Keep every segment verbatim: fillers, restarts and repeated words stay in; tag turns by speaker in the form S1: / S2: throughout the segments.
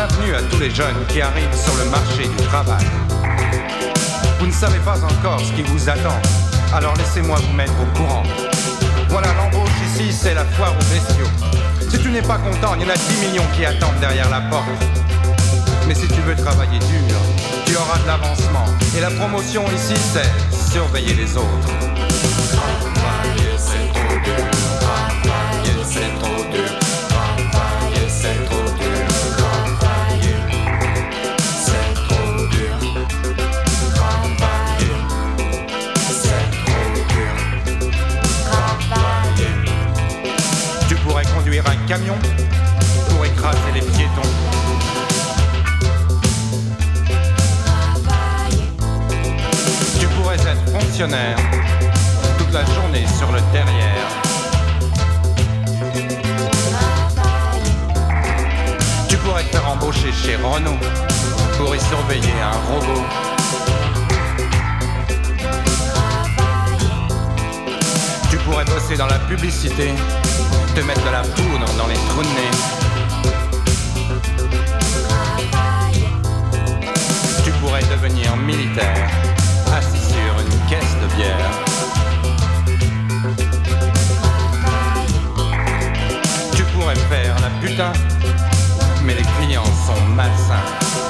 S1: Bienvenue à tous les jeunes qui arrivent sur le marché du travail. Vous ne savez pas encore ce qui vous attend, alors laissez-moi vous mettre au courant. Voilà, l'embauche ici, c'est la foire aux bestiaux. Si tu n'es pas content, il y en a dix millions qui attendent derrière la porte. Mais si tu veux travailler dur, tu auras de l'avancement. Et la promotion ici, c'est surveiller les autres.
S2: Travailler, c'est trop dur. Travailler, c'est trop dur. Travailler, c'est trop dur. Travailler, c'est trop dur. Travailler, c'est trop dur. Travailler.
S1: Tu pourrais conduire un camion pour écraser les piétons. Tu pourrais être fonctionnaire toute la journée sur le derrière. Tu pourrais te faire embaucher chez Renault pour y surveiller un robot. Tu pourrais bosser dans la publicité, te mettre de la poudre dans les trous de nez. Tu pourrais devenir militaire, assis sur une caisse de bière. Tu pourrais faire la putain, mais les clients sont malsains.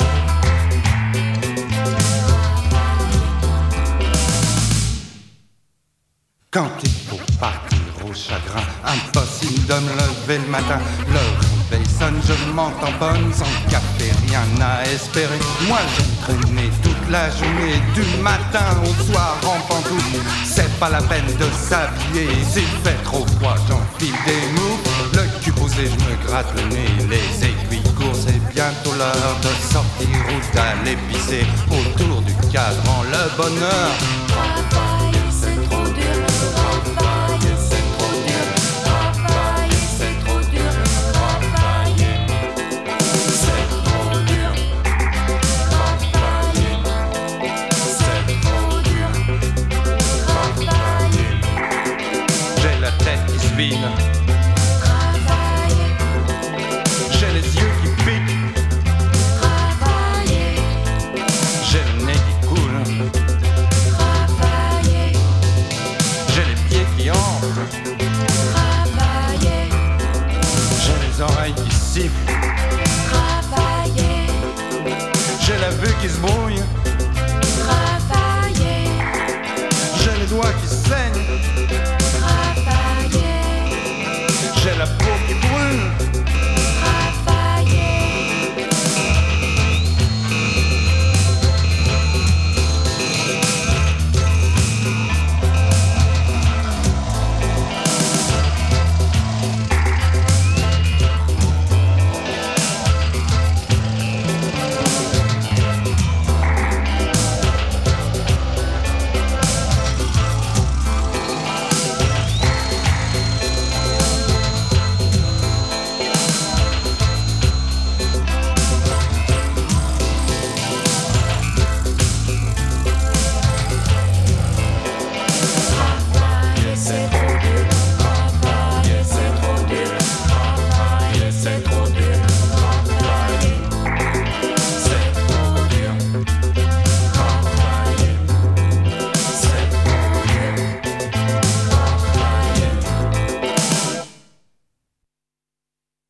S1: Quand il faut partir au chagrin, impossible de me lever le matin. Le réveil sonne, je m'entends bonne, sans café, rien à espérer. Moi j'ai traîné toute la journée, du matin au soir en pantoufles. C'est pas la peine de s'habiller, s'il fait trop froid, j'enfile des mous. Le cul posé, je me gratte le nez, les aiguilles courent, c'est bientôt l'heure de sortir ou d'aller pisser. Autour du cadran, le bonheur.
S2: Travailler, c'est trop dur. Travailler, c'est trop dur. Travailler, c'est trop dur. Travailler, c'est trop dur. Travailler, c'est trop dur. Travailler,
S1: J'ai la tête qui se vide,
S2: travailler,
S1: j'ai les yeux qui piquent,
S2: travailler,
S1: j'ai le nez qui coule,
S2: travailler,
S1: j'ai les pieds qui enflent,
S2: travailler,
S1: j'ai les oreilles qui sifflent,
S2: travailler,
S1: j'ai la vue qui se brouille,
S2: travailler,
S1: j'ai les doigts qui saignent,
S2: travailler,
S1: j'ai la